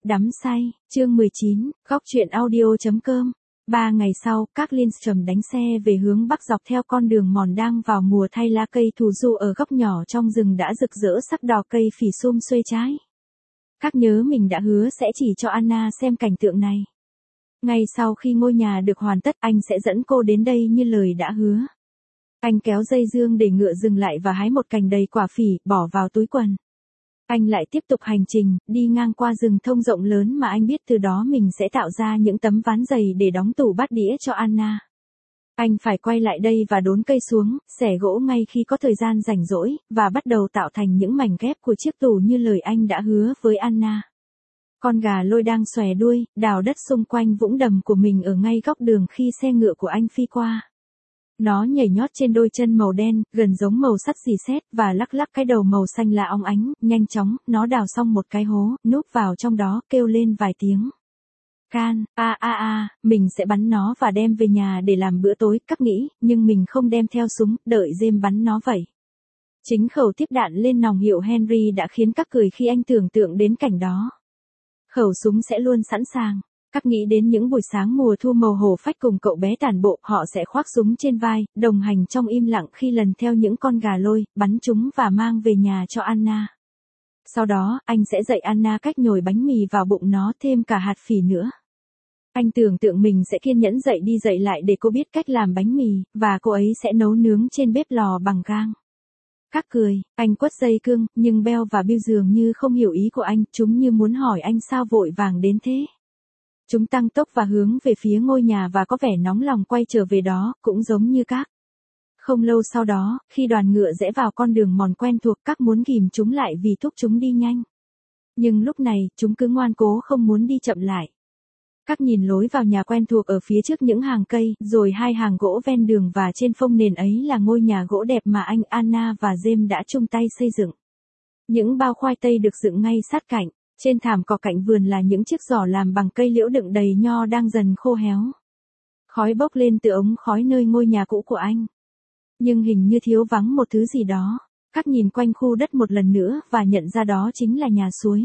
Đắm say, chương 19, góc truyện audio.com. 3 ngày sau, các Lindstrom đánh xe về hướng bắc dọc theo con đường mòn đang vào mùa thay lá cây thù du ở góc nhỏ trong rừng đã rực rỡ sắc đỏ cây phỉ sum xuê trái. Các nhớ mình đã hứa sẽ chỉ cho Anna xem cảnh tượng này. Ngay sau khi ngôi nhà được hoàn tất, anh sẽ dẫn cô đến đây như lời đã hứa. Anh kéo dây dương để ngựa dừng lại và hái một cành đầy quả phỉ, bỏ vào túi quần. Anh lại tiếp tục hành trình, đi ngang qua rừng thông rộng lớn mà anh biết từ đó mình sẽ tạo ra những tấm ván dày để đóng tủ bát đĩa cho Anna. Anh phải quay lại đây và đốn cây xuống, xẻ gỗ ngay khi có thời gian rảnh rỗi, và bắt đầu tạo thành những mảnh ghép của chiếc tủ như lời anh đã hứa với Anna. Con gà lôi đang xòe đuôi, đào đất xung quanh vũng đầm của mình ở ngay góc đường khi xe ngựa của anh phi qua. Nó nhảy nhót trên đôi chân màu đen, gần giống màu sắt xì xét, và lắc lắc cái đầu màu xanh lạ óng ánh. Nhanh chóng, nó đào xong một cái hố, núp vào trong đó, kêu lên vài tiếng. Can, mình sẽ bắn nó và đem về nhà để làm bữa tối, các nghĩ, nhưng mình không đem theo súng, đợi James bắn nó vậy. Chính khẩu tiếp đạn lên nòng hiệu Henry đã khiến các cười khi anh tưởng tượng đến cảnh đó. Khẩu súng sẽ luôn sẵn sàng. Các nghĩ đến những buổi sáng mùa thu màu hổ phách cùng cậu bé tản bộ, họ sẽ khoác súng trên vai, đồng hành trong im lặng khi lần theo những con gà lôi, bắn chúng và mang về nhà cho Anna. Sau đó, anh sẽ dạy Anna cách nhồi bánh mì vào bụng nó, thêm cả hạt phỉ nữa. Anh tưởng tượng mình sẽ kiên nhẫn dạy đi dạy lại để cô biết cách làm bánh mì, và cô ấy sẽ nấu nướng trên bếp lò bằng gang. Các cười, anh quất dây cương, nhưng Bell và Bill dường như không hiểu ý của anh, chúng như muốn hỏi anh sao vội vàng đến thế. Chúng tăng tốc và hướng về phía ngôi nhà và có vẻ nóng lòng quay trở về đó, cũng giống như các. Không lâu sau đó, khi đoàn ngựa rẽ vào con đường mòn quen thuộc, các muốn ghìm chúng lại vì thúc chúng đi nhanh. Nhưng lúc này, chúng cứ ngoan cố không muốn đi chậm lại. Các nhìn lối vào nhà quen thuộc ở phía trước những hàng cây, rồi 2 hàng gỗ ven đường và trên phông nền ấy là ngôi nhà gỗ đẹp mà anh, Anna và James đã chung tay xây dựng. Những bao khoai tây được dựng ngay sát cạnh. Trên thảm cỏ cạnh vườn là những chiếc giỏ làm bằng cây liễu đựng đầy nho đang dần khô héo. Khói bốc lên từ ống khói nơi ngôi nhà cũ của anh. Nhưng hình như thiếu vắng một thứ gì đó. Các nhìn quanh khu đất một lần nữa và nhận ra đó chính là nhà suối.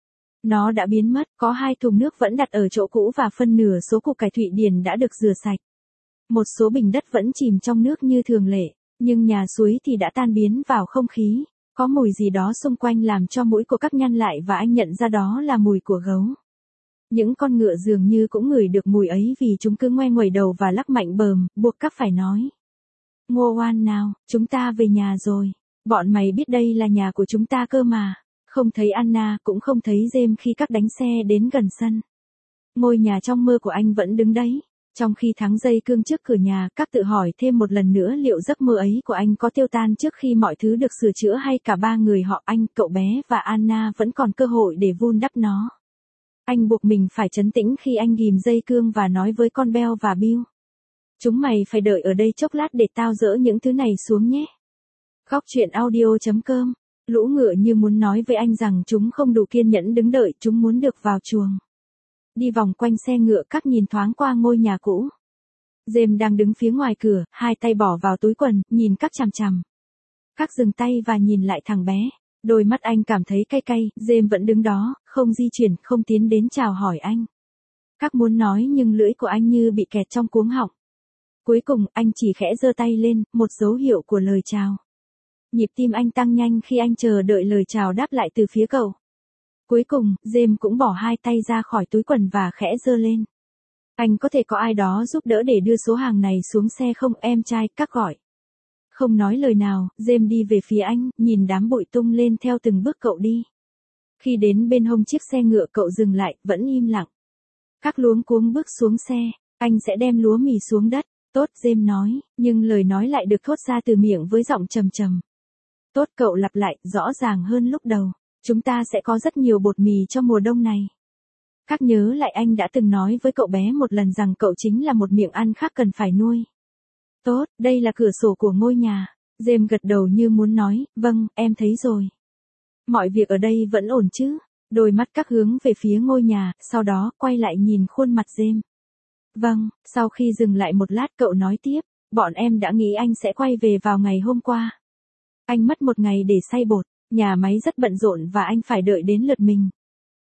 Nó đã biến mất, có 2 thùng nước vẫn đặt ở chỗ cũ và phân nửa số củ cải Thụy Điển đã được rửa sạch. Một số bình đất vẫn chìm trong nước như thường lệ, nhưng nhà suối thì đã tan biến vào không khí. Có mùi gì đó xung quanh làm cho mũi của các nhăn lại và anh nhận ra đó là mùi của gấu. Những con ngựa dường như cũng ngửi được mùi ấy vì chúng cứ ngoe nguẩy đầu và lắc mạnh bờm, buộc các phải nói. Ngô oan nào, chúng ta về nhà rồi. Bọn mày biết đây là nhà của chúng ta cơ mà. Không thấy Anna, cũng không thấy James khi các đánh xe đến gần sân. Ngôi nhà trong mơ của anh vẫn đứng đấy. Trong khi thắng dây cương trước cửa nhà, các tự hỏi thêm một lần nữa liệu giấc mơ ấy của anh có tiêu tan trước khi mọi thứ được sửa chữa hay cả 3 người họ anh, cậu bé và Anna vẫn còn cơ hội để vun đắp nó. Anh buộc mình phải trấn tĩnh khi anh ghìm dây cương và nói với con Bell và Bill. Chúng mày phải đợi ở đây chốc lát để tao dỡ những thứ này xuống nhé. Góc truyện audio.com. Lũ ngựa như muốn nói với anh rằng chúng không đủ kiên nhẫn đứng đợi, chúng muốn được vào chuồng. Đi vòng quanh xe ngựa, các nhìn thoáng qua ngôi nhà cũ. James đang đứng phía ngoài cửa, 2 tay bỏ vào túi quần, nhìn các chằm chằm. Các dừng tay và nhìn lại thằng bé. Đôi mắt anh cảm thấy cay cay, James vẫn đứng đó, không di chuyển, không tiến đến chào hỏi anh. Các muốn nói nhưng lưỡi của anh như bị kẹt trong cuống họng. Cuối cùng, anh chỉ khẽ giơ tay lên, một dấu hiệu của lời chào. Nhịp tim anh tăng nhanh khi anh chờ đợi lời chào đáp lại từ phía cậu. Cuối cùng, James cũng bỏ 2 tay ra khỏi túi quần và khẽ giơ lên. Anh có thể có ai đó giúp đỡ để đưa số hàng này xuống xe không em trai, các gọi. Không nói lời nào, James đi về phía anh, nhìn đám bụi tung lên theo từng bước cậu đi. Khi đến bên hông chiếc xe ngựa cậu dừng lại, vẫn im lặng. Các luống cuống bước xuống xe, anh sẽ đem lúa mì xuống đất. Tốt, James nói, nhưng lời nói lại được thốt ra từ miệng với giọng trầm trầm. Tốt, cậu lặp lại, rõ ràng hơn lúc đầu. Chúng ta sẽ có rất nhiều bột mì cho mùa đông này. Các nhớ lại anh đã từng nói với cậu bé một lần rằng cậu chính là một miệng ăn khác cần phải nuôi. Tốt, đây là cửa sổ của ngôi nhà. James gật đầu như muốn nói, vâng, em thấy rồi. Mọi việc ở đây vẫn ổn chứ? Đôi mắt các hướng về phía ngôi nhà, sau đó quay lại nhìn khuôn mặt James. Vâng, sau khi dừng lại một lát cậu nói tiếp, bọn em đã nghĩ anh sẽ quay về vào ngày hôm qua. Anh mất một ngày để xay bột, nhà máy rất bận rộn và anh phải đợi đến lượt mình.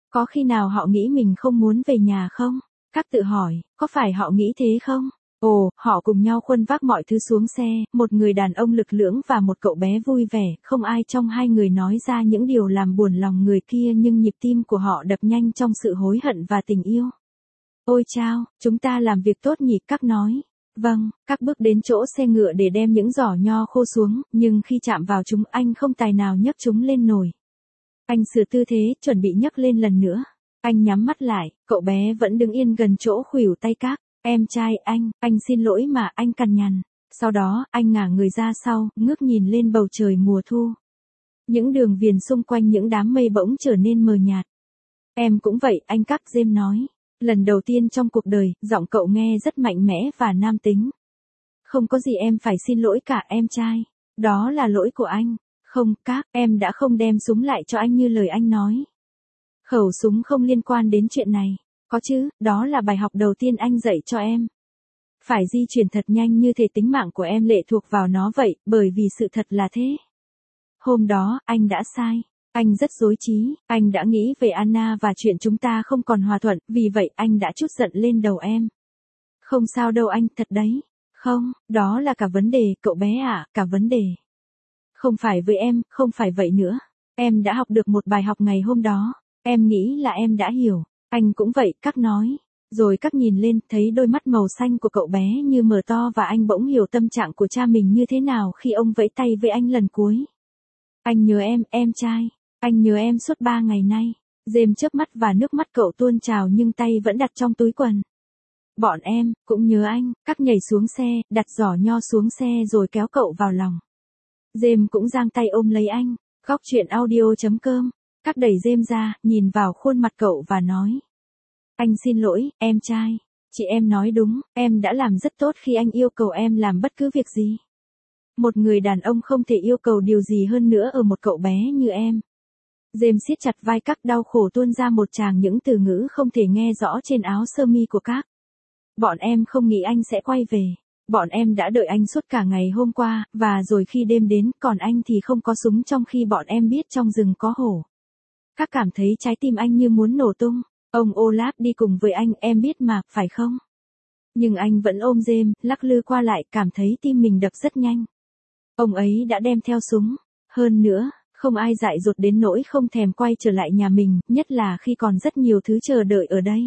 Có khi nào họ nghĩ mình không muốn về nhà không? Các tự hỏi, có phải họ nghĩ thế không? Ồ, họ cùng nhau khuân vác mọi thứ xuống xe, một người đàn ông lực lưỡng và một cậu bé vui vẻ, không ai trong hai người nói ra những điều làm buồn lòng người kia nhưng nhịp tim của họ đập nhanh trong sự hối hận và tình yêu. Ôi chao, chúng ta làm việc tốt nhỉ, các nói. Vâng, các bước đến chỗ xe ngựa để đem những giỏ nho khô xuống, nhưng khi chạm vào chúng anh không tài nào nhấc chúng lên nổi. Anh sửa tư thế, chuẩn bị nhấc lên lần nữa. Anh nhắm mắt lại, cậu bé vẫn đứng yên gần chỗ khuỷu tay các. Em trai anh xin lỗi mà, anh cằn nhằn. Sau đó, anh ngả người ra sau, ngước nhìn lên bầu trời mùa thu. Những đường viền xung quanh những đám mây bỗng trở nên mờ nhạt. Em cũng vậy, anh các, James nói. Lần đầu tiên trong cuộc đời, giọng cậu nghe rất mạnh mẽ và nam tính. Không có gì em phải xin lỗi cả, em trai. Đó là lỗi của anh. Không, các, em đã không đem súng lại cho anh như lời anh nói. Khẩu súng không liên quan đến chuyện này. Có chứ, đó là bài học đầu tiên anh dạy cho em. Phải di chuyển thật nhanh như thể tính mạng của em lệ thuộc vào nó vậy, bởi vì sự thật là thế. Hôm đó, anh đã sai. Anh rất rối trí, anh đã nghĩ về Anna và chuyện chúng ta không còn hòa thuận, vì vậy anh đã trút giận lên đầu em. Không sao đâu anh, thật đấy. Không, đó là cả vấn đề, cậu bé ạ, cả vấn đề. Không phải với em, không phải vậy nữa. Em đã học được một bài học ngày hôm đó. Em nghĩ là em đã hiểu. Anh cũng vậy, các nói. Rồi các nhìn lên, thấy đôi mắt màu xanh của cậu bé như mở to và anh bỗng hiểu tâm trạng của cha mình như thế nào khi ông vẫy tay với anh lần cuối. Anh nhớ em trai. Anh nhớ em suốt 3 ngày nay. James chớp mắt và nước mắt cậu tuôn trào nhưng tay vẫn đặt trong túi quần. Bọn em, cũng nhớ anh, các nhảy xuống xe, đặt giỏ nho xuống xe rồi kéo cậu vào lòng. James cũng giang tay ôm lấy anh. Góc chuyện audio.com. Các đẩy James ra, nhìn vào khuôn mặt cậu và nói. Anh xin lỗi, em trai. Chị em nói đúng, em đã làm rất tốt khi anh yêu cầu em làm bất cứ việc gì. Một người đàn ông không thể yêu cầu điều gì hơn nữa ở một cậu bé như em. James siết chặt vai các, đau khổ tuôn ra một tràng những từ ngữ không thể nghe rõ trên áo sơ mi của các. Bọn em không nghĩ anh sẽ quay về. Bọn em đã đợi anh suốt cả ngày hôm qua, và rồi khi đêm đến, còn anh thì không có súng trong khi bọn em biết trong rừng có hổ. Các cảm thấy trái tim anh như muốn nổ tung. Ông Olaf đi cùng với anh, em biết mà, phải không? Nhưng anh vẫn ôm James, lắc lư qua lại, cảm thấy tim mình đập rất nhanh. Ông ấy đã đem theo súng. Hơn nữa, không ai dại dột đến nỗi không thèm quay trở lại nhà mình, nhất là khi còn rất nhiều thứ chờ đợi ở đây.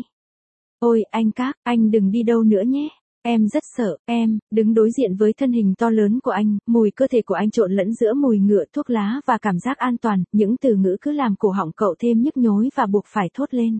Ôi, anh các, anh đừng đi đâu nữa nhé. Em rất sợ, em, đứng đối diện với thân hình to lớn của anh, mùi cơ thể của anh trộn lẫn giữa mùi ngựa, thuốc lá và cảm giác an toàn, những từ ngữ cứ làm cổ họng cậu thêm nhức nhối và buộc phải thốt lên.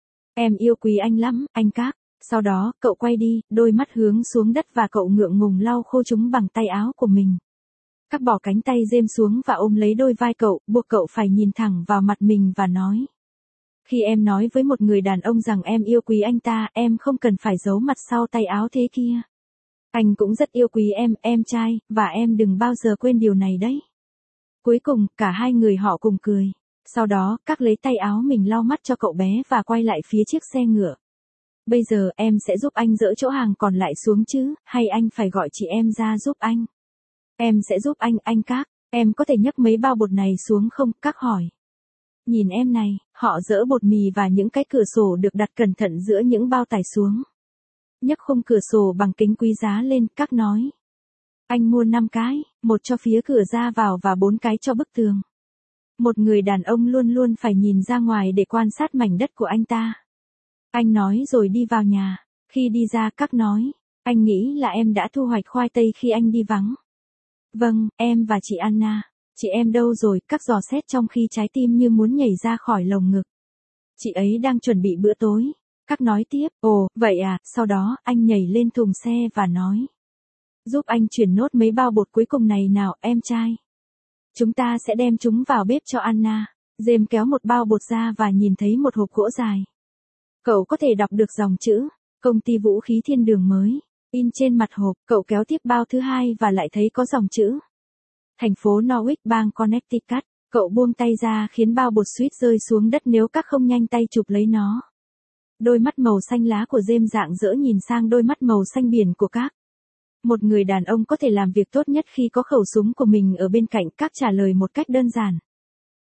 Em yêu quý anh lắm, anh các. Sau đó, cậu quay đi, đôi mắt hướng xuống đất và cậu ngượng ngùng lau khô chúng bằng tay áo của mình. Các bỏ cánh tay James xuống và ôm lấy đôi vai cậu, buộc cậu phải nhìn thẳng vào mặt mình và nói. Khi em nói với một người đàn ông rằng em yêu quý anh ta, em không cần phải giấu mặt sau tay áo thế kia. Anh cũng rất yêu quý em trai, và em đừng bao giờ quên điều này đấy. Cuối cùng, cả hai người họ cùng cười. Sau đó, các lấy tay áo mình lau mắt cho cậu bé và quay lại phía chiếc xe ngựa. Bây giờ em sẽ giúp anh dỡ chỗ hàng còn lại xuống chứ, hay anh phải gọi chị em ra giúp anh? Em sẽ giúp anh các. Em có thể nhấc mấy bao bột này xuống không? Các hỏi. Nhìn em này, họ dỡ bột mì và những cái cửa sổ được đặt cẩn thận giữa những bao tải xuống. Nhấc khung cửa sổ bằng kính quý giá lên, các nói. Anh mua 5 cái, một cho phía cửa ra vào và 4 cái cho bức tường. Một người đàn ông luôn luôn phải nhìn ra ngoài để quan sát mảnh đất của anh ta. Anh nói rồi đi vào nhà. Khi đi ra, các nói. Anh nghĩ là em đã thu hoạch khoai tây khi anh đi vắng. Vâng, em và chị Anna. Chị em đâu rồi? Các dò xét trong khi trái tim như muốn nhảy ra khỏi lồng ngực. Chị ấy đang chuẩn bị bữa tối. Các nói tiếp, ồ, vậy à, sau đó, anh nhảy lên thùng xe và nói. Giúp anh chuyển nốt mấy bao bột cuối cùng này nào, em trai. Chúng ta sẽ đem chúng vào bếp cho Anna. James kéo một bao bột ra và nhìn thấy một hộp gỗ dài. Cậu có thể đọc được dòng chữ, công ty vũ khí thiên đường mới. In trên mặt hộp, cậu kéo tiếp bao thứ hai và lại thấy có dòng chữ. Thành phố Norwich, bang Connecticut. Cậu buông tay ra khiến bao bột suýt rơi xuống đất nếu các không nhanh tay chụp lấy nó. Đôi mắt màu xanh lá của James rạng rỡ nhìn sang đôi mắt màu xanh biển của các. Một người đàn ông có thể làm việc tốt nhất khi có khẩu súng của mình ở bên cạnh, các trả lời một cách đơn giản.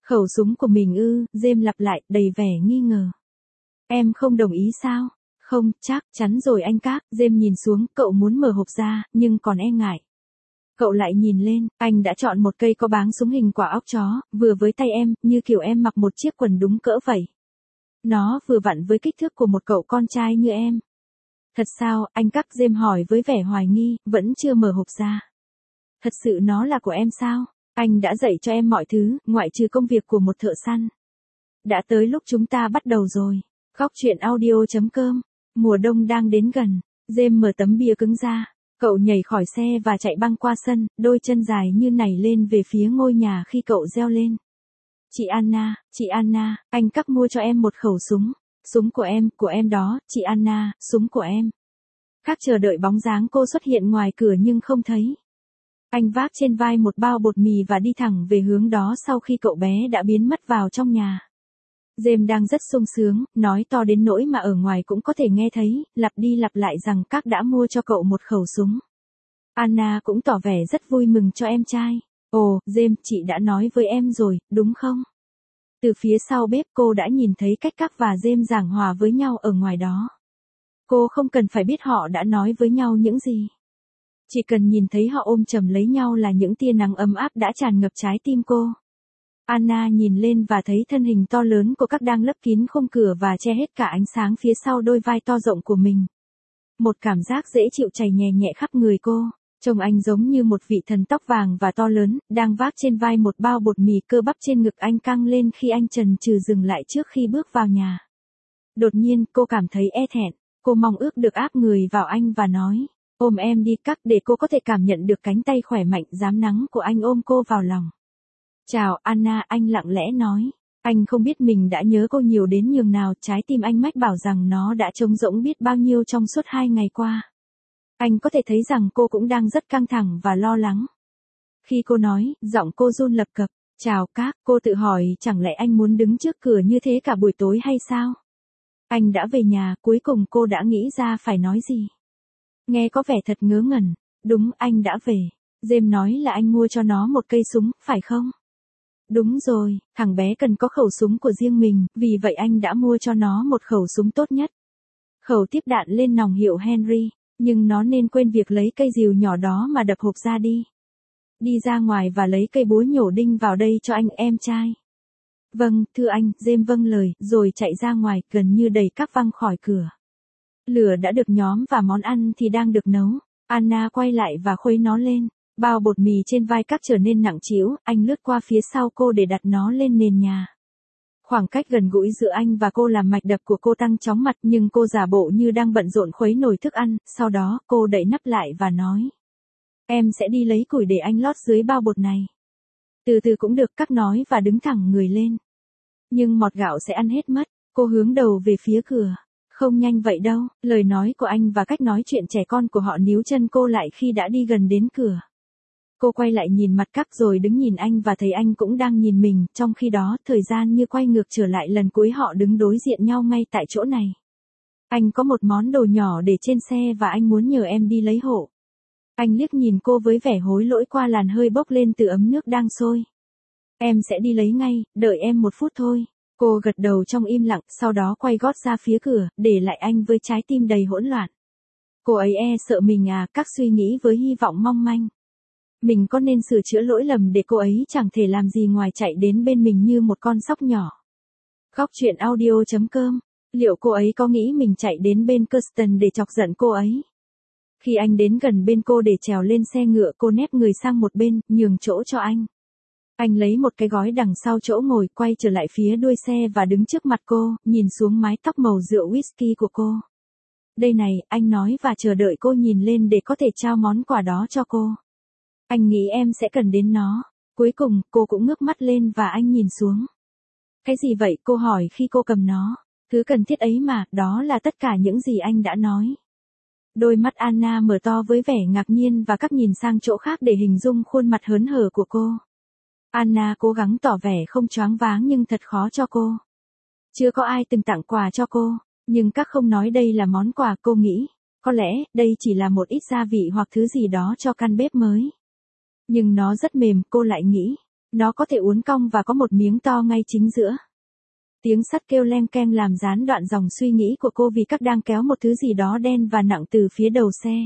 Khẩu súng của mình ư? James lặp lại, đầy vẻ nghi ngờ. Em không đồng ý sao? Không, chắc chắn rồi anh các. James nhìn xuống, cậu muốn mở hộp ra, nhưng còn e ngại. Cậu lại nhìn lên, anh đã chọn một cây có báng súng hình quả óc chó, vừa với tay em, như kiểu em mặc một chiếc quần đúng cỡ vậy. Nó vừa vặn với kích thước của một cậu con trai như em. Thật sao? Anh các. James hỏi với vẻ hoài nghi, vẫn chưa mở hộp ra. Thật sự nó là của em sao? Anh đã dạy cho em mọi thứ, ngoại trừ công việc của một thợ săn. Đã tới lúc chúng ta bắt đầu rồi. Góc truyện audio.com. Mùa đông đang đến gần. James mở tấm bia cứng ra. Cậu nhảy khỏi xe và chạy băng qua sân, đôi chân dài như nảy lên về phía ngôi nhà khi cậu reo lên. Chị Anna, anh các mua cho em một khẩu súng. Súng của em đó, chị Anna, súng của em. Các chờ đợi bóng dáng cô xuất hiện ngoài cửa nhưng không thấy. Anh vác trên vai một bao bột mì và đi thẳng về hướng đó sau khi cậu bé đã biến mất vào trong nhà. James đang rất sung sướng, nói to đến nỗi mà ở ngoài cũng có thể nghe thấy, lặp đi lặp lại rằng các đã mua cho cậu một khẩu súng. Anna cũng tỏ vẻ rất vui mừng cho em trai. Ồ, James, chị đã nói với em rồi, đúng không? Từ phía sau bếp cô đã nhìn thấy cách các và James giảng hòa với nhau ở ngoài đó. Cô không cần phải biết họ đã nói với nhau những gì. Chỉ cần nhìn thấy họ ôm chầm lấy nhau là những tia nắng ấm áp đã tràn ngập trái tim cô. Anna nhìn lên và thấy thân hình to lớn của các đang lấp kín khung cửa và che hết cả ánh sáng phía sau đôi vai to rộng của mình. Một cảm giác dễ chịu chảy nhẹ nhẹ khắp người cô. Trông anh giống như một vị thần tóc vàng và to lớn, đang vác trên vai một bao bột mì. Cơ bắp trên ngực anh căng lên khi anh chần chừ dừng lại trước khi bước vào nhà. Đột nhiên, cô cảm thấy e thẹn. Cô mong ước được áp người vào anh và nói, ôm em đi các, để cô có thể cảm nhận được cánh tay khỏe mạnh dám nắng của anh ôm cô vào lòng. Chào Anna, anh lặng lẽ nói. Anh không biết mình đã nhớ cô nhiều đến nhường nào, trái tim anh mách bảo rằng nó đã trống rỗng biết bao nhiêu trong suốt 2 ngày qua. Anh có thể thấy rằng cô cũng đang rất căng thẳng và lo lắng. Khi cô nói, giọng cô run lập cập, chào các, cô tự hỏi chẳng lẽ anh muốn đứng trước cửa như thế cả buổi tối hay sao? Anh đã về nhà, cuối cùng cô đã nghĩ ra phải nói gì. Nghe có vẻ thật ngớ ngẩn. Đúng, anh đã về. James nói là anh mua cho nó một cây súng, phải không? Đúng rồi, thằng bé cần có khẩu súng của riêng mình, vì vậy anh đã mua cho nó một khẩu súng tốt nhất. Khẩu tiếp đạn lên nòng hiệu Henry, nhưng nó nên quên việc lấy cây rìu nhỏ đó mà đập hộp ra đi. Đi ra ngoài và lấy cây búa nhổ đinh vào đây cho anh em trai. Vâng, thưa anh. James vâng lời, rồi chạy ra ngoài, gần như đẩy các văng khỏi cửa. Lửa đã được nhóm và món ăn thì đang được nấu. Anna quay lại và khuấy nó lên. Bao bột mì trên vai các trở nên nặng trĩu, anh lướt qua phía sau cô để đặt nó lên nền nhà. Khoảng cách gần gũi giữa anh và cô làm mạch đập của cô tăng chóng mặt, nhưng cô giả bộ như đang bận rộn khuấy nồi thức ăn, sau đó cô đậy nắp lại và nói. Em sẽ đi lấy củi để anh lót dưới bao bột này. Từ từ cũng được, các nói và đứng thẳng người lên. Nhưng mọt gạo sẽ ăn hết mất. Cô hướng đầu về phía cửa. Không nhanh vậy đâu, lời nói của anh và cách nói chuyện trẻ con của họ níu chân cô lại khi đã đi gần đến cửa. Cô quay lại nhìn mặt các rồi đứng nhìn anh và thấy anh cũng đang nhìn mình, trong khi đó thời gian như quay ngược trở lại lần cuối họ đứng đối diện nhau ngay tại chỗ này. Anh có một món đồ nhỏ để trên xe và anh muốn nhờ em đi lấy hộ. Anh liếc nhìn cô với vẻ hối lỗi qua làn hơi bốc lên từ ấm nước đang sôi. Em sẽ đi lấy ngay, đợi em 1 phút thôi. Cô gật đầu trong im lặng, sau đó quay gót ra phía cửa, để lại anh với trái tim đầy hỗn loạn. Cô ấy sợ mình à, các suy nghĩ với hy vọng mong manh. Mình có nên sửa chữa lỗi lầm để cô ấy chẳng thể làm gì ngoài chạy đến bên mình như một con sóc nhỏ. Góc truyện audio.com. Liệu cô ấy có nghĩ mình chạy đến bên Kirsten để chọc giận cô ấy? Khi anh đến gần bên cô để trèo lên xe ngựa, cô nép người sang một bên, nhường chỗ cho anh. Anh lấy một cái gói đằng sau chỗ ngồi, quay trở lại phía đuôi xe và đứng trước mặt cô, nhìn xuống mái tóc màu rượu whisky của cô. Đây này, anh nói và chờ đợi cô nhìn lên để có thể trao món quà đó cho cô. Anh nghĩ em sẽ cần đến nó. Cuối cùng, cô cũng ngước mắt lên và anh nhìn xuống. Cái gì vậy? Cô hỏi khi cô cầm nó. Thứ cần thiết ấy mà, đó là tất cả những gì anh đã nói. Đôi mắt Anna mở to với vẻ ngạc nhiên và các nhìn sang chỗ khác để hình dung khuôn mặt hớn hở của cô. Anna cố gắng tỏ vẻ không choáng váng nhưng thật khó cho cô. Chưa có ai từng tặng quà cho cô, nhưng các không nói đây là món quà. Cô nghĩ, có lẽ đây chỉ là một ít gia vị hoặc thứ gì đó cho căn bếp mới. Nhưng nó rất mềm, cô lại nghĩ. Nó có thể uốn cong và có một miếng to ngay chính giữa. Tiếng sắt kêu leng keng làm gián đoạn dòng suy nghĩ của cô vì các đang kéo một thứ gì đó đen và nặng từ phía đầu xe.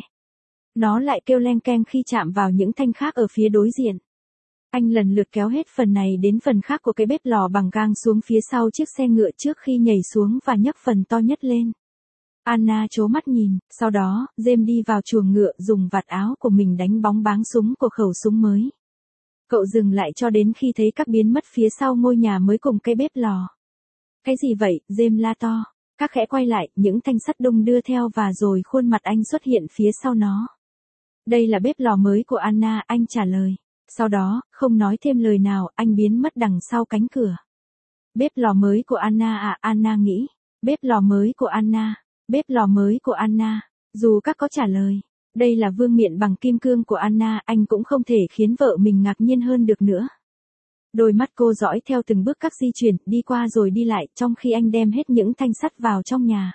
Nó lại kêu leng keng khi chạm vào những thanh khác ở phía đối diện. Anh lần lượt kéo hết phần này đến phần khác của cái bếp lò bằng gang xuống phía sau chiếc xe ngựa trước khi nhảy xuống và nhấc phần to nhất lên. Anna trố mắt nhìn, sau đó, James đi vào chuồng ngựa dùng vạt áo của mình đánh bóng báng súng của khẩu súng mới. Cậu dừng lại cho đến khi thấy các biến mất phía sau ngôi nhà mới cùng cái bếp lò. Cái gì vậy, James la to. Các khẽ quay lại, những thanh sắt đung đưa theo và rồi khuôn mặt anh xuất hiện phía sau nó. Đây là bếp lò mới của Anna, anh trả lời. Sau đó, không nói thêm lời nào, anh biến mất đằng sau cánh cửa. Bếp lò mới của Anna à, Anna nghĩ. Bếp lò mới của Anna. Bếp lò mới của Anna. Dù các có trả lời. Đây là vương miện bằng kim cương của Anna, anh cũng không thể khiến vợ mình ngạc nhiên hơn được nữa. Đôi mắt cô dõi theo từng bước các di chuyển, đi qua rồi đi lại, trong khi anh đem hết những thanh sắt vào trong nhà.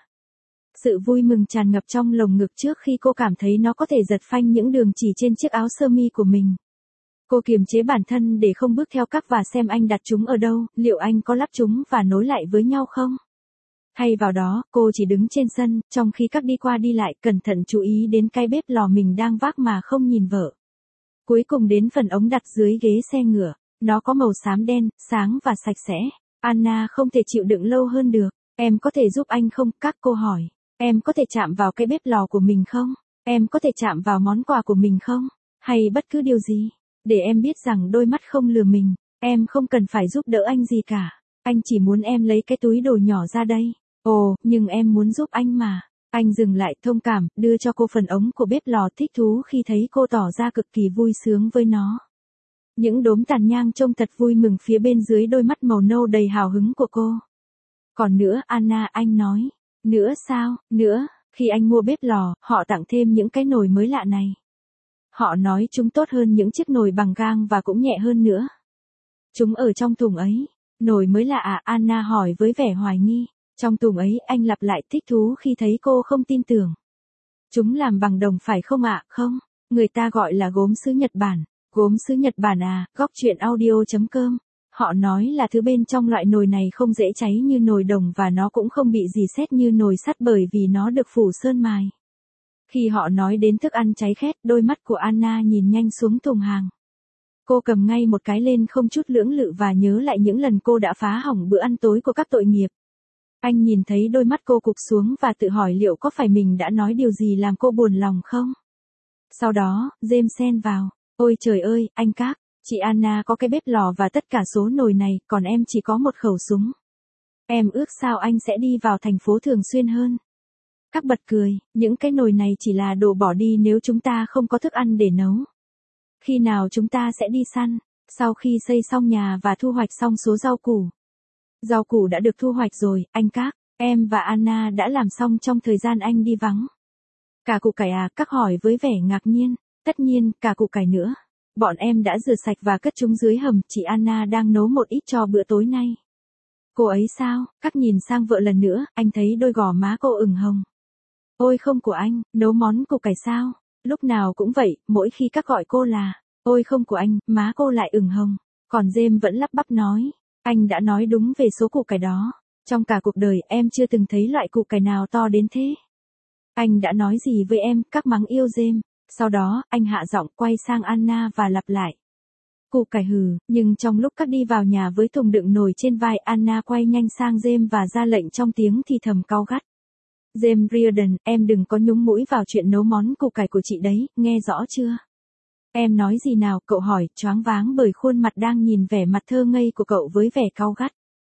Sự vui mừng tràn ngập trong lồng ngực trước khi cô cảm thấy nó có thể giật phanh những đường chỉ trên chiếc áo sơ mi của mình. Cô kiềm chế bản thân để không bước theo các và xem anh đặt chúng ở đâu, liệu anh có lắp chúng và nối lại với nhau không? Thay vào đó, cô chỉ đứng trên sân, trong khi các đi qua đi lại, cẩn thận chú ý đến cái bếp lò mình đang vác mà không nhìn vợ. Cuối cùng đến phần ống đặt dưới ghế xe ngựa. Nó có màu xám đen, sáng và sạch sẽ. Anna không thể chịu đựng lâu hơn được. Em có thể giúp anh không? Các cô hỏi. Em có thể chạm vào cái bếp lò của mình không? Em có thể chạm vào món quà của mình không? Hay bất cứ điều gì? Để em biết rằng đôi mắt không lừa mình. Em không cần phải giúp đỡ anh gì cả. Anh chỉ muốn em lấy cái túi đồ nhỏ ra đây. Ồ, nhưng em muốn giúp anh mà. Anh dừng lại thông cảm, đưa cho cô phần ống của bếp lò thích thú khi thấy cô tỏ ra cực kỳ vui sướng với nó. Những đốm tàn nhang trông thật vui mừng phía bên dưới đôi mắt màu nâu đầy hào hứng của cô. Còn nữa, Anna, anh nói. Nữa sao, nữa, khi anh mua bếp lò, họ tặng thêm những cái nồi mới lạ này. Họ nói chúng tốt hơn những chiếc nồi bằng gang và cũng nhẹ hơn nữa. Chúng ở trong thùng ấy. Nồi mới lạ à? Anna hỏi với vẻ hoài nghi. Trong thùng ấy, anh lặp lại thích thú khi thấy cô không tin tưởng. Chúng làm bằng đồng phải không ạ? Không, người ta gọi là gốm sứ Nhật Bản. Gốm sứ Nhật Bản à, góc truyện audio.com. Họ nói là thứ bên trong loại nồi này không dễ cháy như nồi đồng và nó cũng không bị rỉ sét như nồi sắt bởi vì nó được phủ sơn mài. Khi họ nói đến thức ăn cháy khét, đôi mắt của Anna nhìn nhanh xuống thùng hàng. Cô cầm ngay một cái lên không chút lưỡng lự và nhớ lại những lần cô đã phá hỏng bữa ăn tối của các tội nghiệp. Anh nhìn thấy đôi mắt cô cụp xuống và tự hỏi liệu có phải mình đã nói điều gì làm cô buồn lòng không? Sau đó, James xen vào. Ôi trời ơi, anh các, chị Anna có cái bếp lò và tất cả số nồi này, còn em chỉ có một khẩu súng. Em ước sao anh sẽ đi vào thành phố thường xuyên hơn. Các bật cười, những cái nồi này chỉ là đồ bỏ đi nếu chúng ta không có thức ăn để nấu. Khi nào chúng ta sẽ đi săn, sau khi xây xong nhà và thu hoạch xong số rau củ. Rau củ đã được thu hoạch rồi, anh các, em và Anna đã làm xong trong thời gian anh đi vắng. Cả củ cải à? Các hỏi với vẻ ngạc nhiên. Tất nhiên, cả củ cải nữa. Bọn em đã rửa sạch và cất chúng dưới hầm, chị Anna đang nấu một ít cho bữa tối nay. Cô ấy sao? Các nhìn sang vợ lần nữa, anh thấy đôi gò má cô ửng hồng. Ôi không của anh, nấu món củ cải sao? Lúc nào cũng vậy, mỗi khi các gọi cô là, ôi không của anh, má cô lại ửng hồng. Còn James vẫn lắp bắp nói, anh đã nói đúng về số củ cải đó. Trong cả cuộc đời em chưa từng thấy loại củ cải nào to đến thế. Anh đã nói gì với em? Các mắng yêu James. Sau đó, anh hạ giọng quay sang Anna và lặp lại. Củ cải hừ, nhưng trong lúc các đi vào nhà với thùng đựng nồi trên vai, Anna quay nhanh sang James và ra lệnh trong tiếng thì thầm cau gắt. James Reardon, em đừng có nhúng mũi vào chuyện nấu món củ cải của chị đấy, nghe rõ chưa? Em nói gì nào? Cậu hỏi, choáng váng bởi khuôn mặt đang nhìn vẻ mặt thơ ngây của cậu với vẻ cau gắt.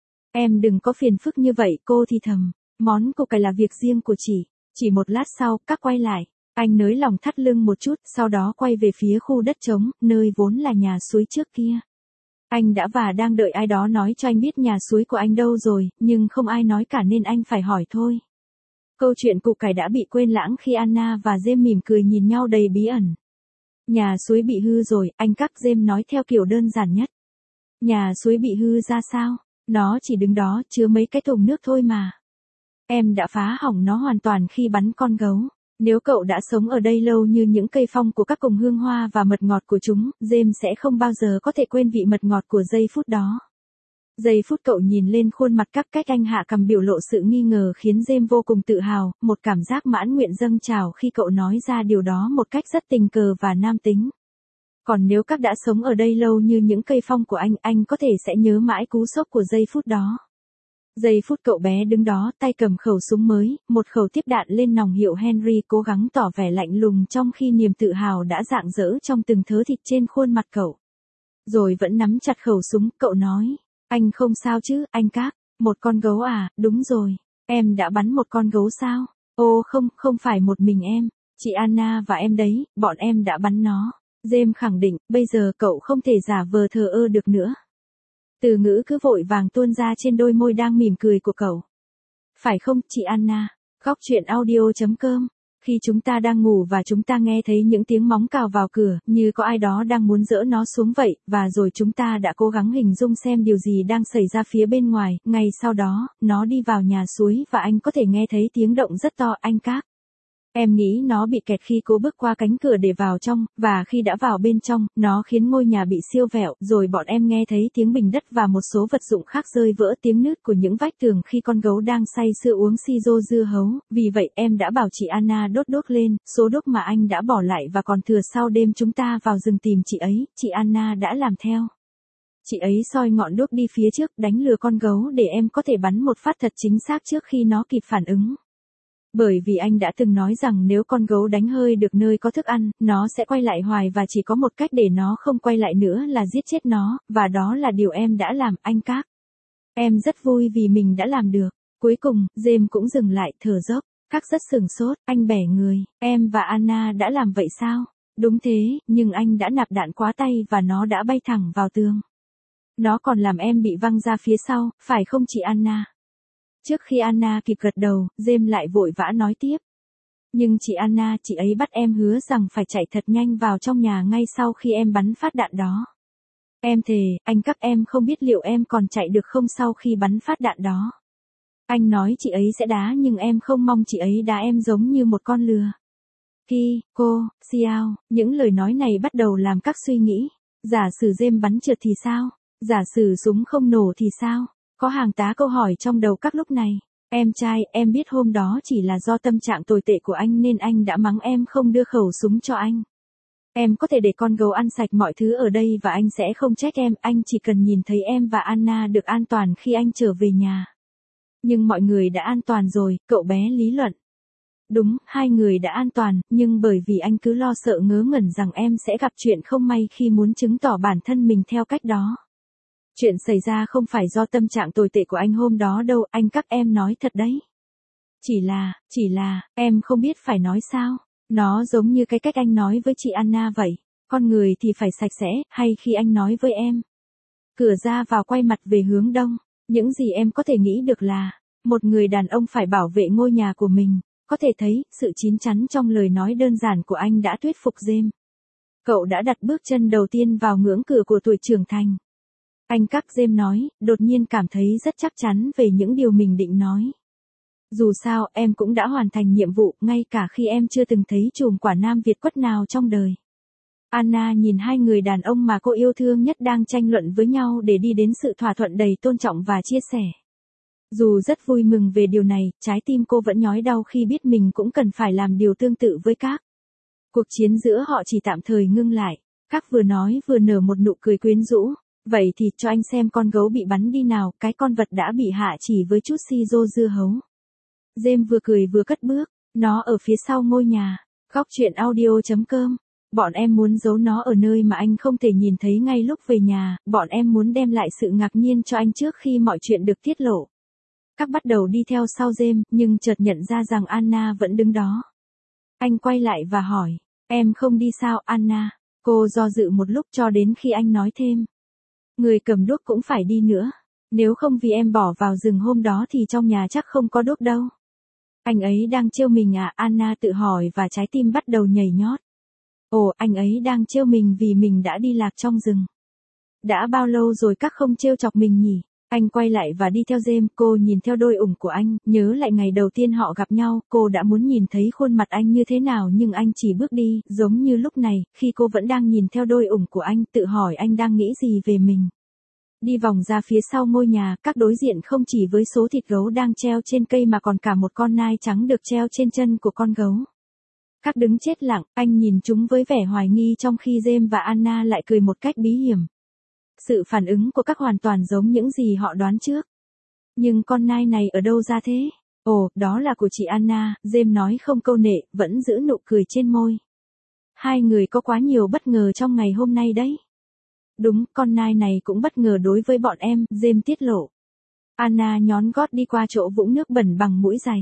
Em đừng có phiền phức như vậy, cô thì thầm. Món củ cải là việc riêng của chị. Chỉ một lát sau, các quay lại. Anh nới lòng thắt lưng một chút, sau đó quay về phía khu đất trống, nơi vốn là nhà suối trước kia. Anh đã và đang đợi ai đó nói cho anh biết nhà suối của anh đâu rồi, nhưng không ai nói cả nên anh phải hỏi thôi. Câu chuyện củ cải đã bị quên lãng khi Anna và James mỉm cười nhìn nhau đầy bí ẩn. Nhà suối bị hư rồi, anh các, James nói theo kiểu đơn giản nhất. Nhà suối bị hư ra sao? Nó chỉ đứng đó, chứa mấy cái thùng nước thôi mà. Em đã phá hỏng nó hoàn toàn khi bắn con gấu. Nếu cậu đã sống ở đây lâu như những cây phong của các cổng hương hoa và mật ngọt của chúng, James sẽ không bao giờ có thể quên vị mật ngọt của giây phút đó. Giây phút cậu nhìn lên khuôn mặt các cách anh hạ cầm biểu lộ sự nghi ngờ khiến James vô cùng tự hào, một cảm giác mãn nguyện dâng trào khi cậu nói ra điều đó một cách rất tình cờ và nam tính. Còn nếu các đã sống ở đây lâu như những cây phong của anh có thể sẽ nhớ mãi cú sốc của giây phút đó. Giây phút cậu bé đứng đó, tay cầm khẩu súng mới, một khẩu tiếp đạn lên nòng hiệu Henry, cố gắng tỏ vẻ lạnh lùng trong khi niềm tự hào đã rạng rỡ trong từng thớ thịt trên khuôn mặt cậu. Rồi vẫn nắm chặt khẩu súng, cậu nói, anh không sao chứ, anh Các, một con gấu à, đúng rồi, em đã bắn một con gấu sao? Ô không, không phải một mình em, chị Anna và em đấy, bọn em đã bắn nó. James khẳng định, bây giờ cậu không thể giả vờ thờ ơ được nữa. Từ ngữ cứ vội vàng tuôn ra trên đôi môi đang mỉm cười của cậu. Phải không, chị Anna? Góc chuyện audio.com. Khi chúng ta đang ngủ và chúng ta nghe thấy những tiếng móng cào vào cửa, như có ai đó đang muốn dỡ nó xuống vậy, và rồi chúng ta đã cố gắng hình dung xem điều gì đang xảy ra phía bên ngoài, ngay sau đó, nó đi vào nhà suối và anh có thể nghe thấy tiếng động rất to, anh Các. Em nghĩ nó bị kẹt khi cố bước qua cánh cửa để vào trong, và khi đã vào bên trong, nó khiến ngôi nhà bị siêu vẹo, rồi bọn em nghe thấy tiếng bình đất và một số vật dụng khác rơi vỡ, tiếng nứt của những vách tường khi con gấu đang say sưa uống siro dưa hấu, vì vậy em đã bảo chị Anna đốt đuốc lên, số đuốc mà anh đã bỏ lại và còn thừa sau đêm chúng ta vào rừng tìm chị ấy, chị Anna đã làm theo. Chị ấy soi ngọn đuốc đi phía trước, đánh lừa con gấu để em có thể bắn một phát thật chính xác trước khi nó kịp phản ứng. Bởi vì anh đã từng nói rằng nếu con gấu đánh hơi được nơi có thức ăn, nó sẽ quay lại hoài và chỉ có một cách để nó không quay lại nữa là giết chết nó, và đó là điều em đã làm, anh Các. Em rất vui vì mình đã làm được. Cuối cùng, James cũng dừng lại, thở dốc. Các rất sửng sốt, anh bẻ người, em và Anna đã làm vậy sao? Đúng thế, nhưng anh đã nạp đạn quá tay và nó đã bay thẳng vào tường. Nó còn làm em bị văng ra phía sau, phải không chị Anna? Trước khi Anna kịp gật đầu, James lại vội vã nói tiếp. Nhưng chị Anna, chị ấy bắt em hứa rằng phải chạy thật nhanh vào trong nhà ngay sau khi em bắn phát đạn đó. Em thề, anh Các, em không biết liệu em còn chạy được không sau khi bắn phát đạn đó. Anh nói chị ấy sẽ đá nhưng em không mong chị ấy đá em giống như một con lừa. Xiao, những lời nói này bắt đầu làm Các suy nghĩ. Giả sử James bắn trượt thì sao? Giả sử súng không nổ thì sao? Có hàng tá câu hỏi trong đầu Các lúc này. Em trai, em biết hôm đó chỉ là do tâm trạng tồi tệ của anh nên anh đã mắng em không đưa khẩu súng cho anh. Em có thể để con gấu ăn sạch mọi thứ ở đây và anh sẽ không trách em, anh chỉ cần nhìn thấy em và Anna được an toàn khi anh trở về nhà. Nhưng mọi người đã an toàn rồi, cậu bé lý luận. Đúng, hai người đã an toàn, nhưng bởi vì anh cứ lo sợ ngớ ngẩn rằng em sẽ gặp chuyện không may khi muốn chứng tỏ bản thân mình theo cách đó. Chuyện xảy ra không phải do tâm trạng tồi tệ của anh hôm đó đâu, anh Các, em nói thật đấy. Chỉ là, em không biết phải nói sao. Nó giống như cái cách anh nói với chị Anna vậy. Con người thì phải sạch sẽ, hay khi anh nói với em. Cửa ra vào quay mặt về hướng đông. Những gì em có thể nghĩ được là, một người đàn ông phải bảo vệ ngôi nhà của mình. Có thể thấy, sự chín chắn trong lời nói đơn giản của anh đã thuyết phục James. Cậu đã đặt bước chân đầu tiên vào ngưỡng cửa của tuổi trưởng thành. Anh Các, James nói, đột nhiên cảm thấy rất chắc chắn về những điều mình định nói. Dù sao, em cũng đã hoàn thành nhiệm vụ, ngay cả khi em chưa từng thấy chùm quả nam Việt quất nào trong đời. Anna nhìn hai người đàn ông mà cô yêu thương nhất đang tranh luận với nhau để đi đến sự thỏa thuận đầy tôn trọng và chia sẻ. Dù rất vui mừng về điều này, trái tim cô vẫn nhói đau khi biết mình cũng cần phải làm điều tương tự với Các. Cuộc chiến giữa họ chỉ tạm thời ngưng lại. Các vừa nói vừa nở một nụ cười quyến rũ. Vậy thì cho anh xem con gấu bị bắn đi nào, cái con vật đã bị hạ chỉ với chút siro dưa hấu. James vừa cười vừa cất bước, nó ở phía sau ngôi nhà. Góc chuyện audio.com. Bọn em muốn giấu nó ở nơi mà anh không thể nhìn thấy ngay lúc về nhà, bọn em muốn đem lại sự ngạc nhiên cho anh trước khi mọi chuyện được tiết lộ. Các bắt đầu đi theo sau James, nhưng chợt nhận ra rằng Anna vẫn đứng đó. Anh quay lại và hỏi, em không đi sao, Anna? Cô do dự một lúc cho đến khi anh nói thêm. Người cầm đuốc cũng phải đi nữa. Nếu không vì em bỏ vào rừng hôm đó thì trong nhà chắc không có đuốc đâu. Anh ấy đang trêu mình à? Anna tự hỏi và trái tim bắt đầu nhảy nhót. Ồ, anh ấy đang trêu mình vì mình đã đi lạc trong rừng. Đã bao lâu rồi Các không trêu chọc mình nhỉ? Anh quay lại và đi theo James, cô nhìn theo đôi ủng của anh, nhớ lại ngày đầu tiên họ gặp nhau, cô đã muốn nhìn thấy khuôn mặt anh như thế nào nhưng anh chỉ bước đi, giống như lúc này, khi cô vẫn đang nhìn theo đôi ủng của anh, tự hỏi anh đang nghĩ gì về mình. Đi vòng ra phía sau ngôi nhà, các đối diện không chỉ với số thịt gấu đang treo trên cây mà còn cả một con nai trắng được treo trên chân của con gấu. Các đứng chết lặng, anh nhìn chúng với vẻ hoài nghi trong khi James và Anna lại cười một cách bí hiểm. Sự phản ứng của các hoàn toàn giống những gì họ đoán trước. Nhưng con nai này ở đâu ra thế? Ồ, đó là của chị Anna, James nói không câu nệ, vẫn giữ nụ cười trên môi. Hai người có quá nhiều bất ngờ trong ngày hôm nay đấy. Đúng, con nai này cũng bất ngờ đối với bọn em, James tiết lộ. Anna nhón gót đi qua chỗ vũng nước bẩn bằng mũi giày.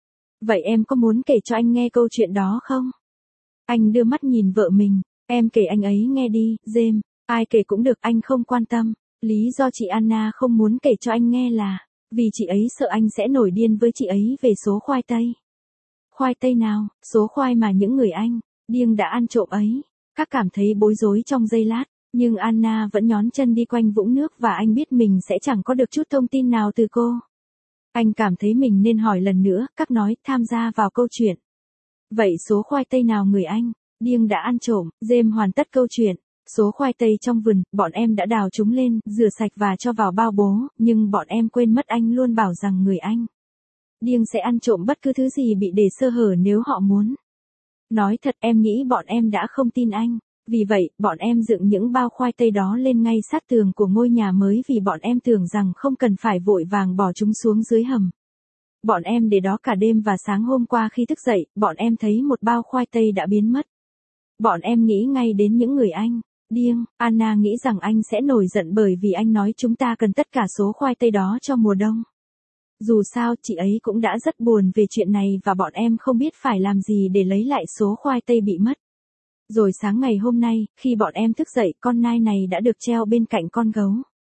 Vậy em có muốn kể cho anh nghe câu chuyện đó không? Anh đưa mắt nhìn vợ mình, em kể anh ấy nghe đi, James. Ai kể cũng được, anh không quan tâm. Lý do chị Anna không muốn kể cho anh nghe là vì chị ấy sợ anh sẽ nổi điên với chị ấy về số khoai tây. Khoai tây nào? Số khoai mà những người anh điên đã ăn trộm ấy. Các cảm thấy bối rối trong giây lát, nhưng Anna vẫn nhón chân đi quanh vũng nước và anh biết mình sẽ chẳng có được chút thông tin nào từ cô. Anh cảm thấy mình nên hỏi lần nữa, các nói tham gia vào câu chuyện. Vậy số khoai tây nào người anh điên đã ăn trộm? James hoàn tất câu chuyện. Số khoai tây trong vườn, bọn em đã đào chúng lên, rửa sạch và cho vào bao bố, nhưng bọn em quên mất anh luôn bảo rằng người anh điên sẽ ăn trộm bất cứ thứ gì bị để sơ hở nếu họ muốn. Nói thật em nghĩ bọn em đã không tin anh. Vì vậy, bọn em dựng những bao khoai tây đó lên ngay sát tường của ngôi nhà mới vì bọn em tưởng rằng không cần phải vội vàng bỏ chúng xuống dưới hầm. Bọn em để đó cả đêm và sáng hôm qua khi thức dậy, bọn em thấy một bao khoai tây đã biến mất. Bọn em nghĩ ngay đến những người anh điên. Anna nghĩ rằng anh sẽ nổi giận bởi vì anh nói chúng ta cần tất cả số khoai tây đó cho mùa đông. Dù sao, chị ấy cũng đã rất buồn về chuyện này và bọn em không biết phải làm gì để lấy lại số khoai tây bị mất. Rồi sáng ngày hôm nay, khi bọn em thức dậy, con nai này đã được treo bên cạnh con gấu.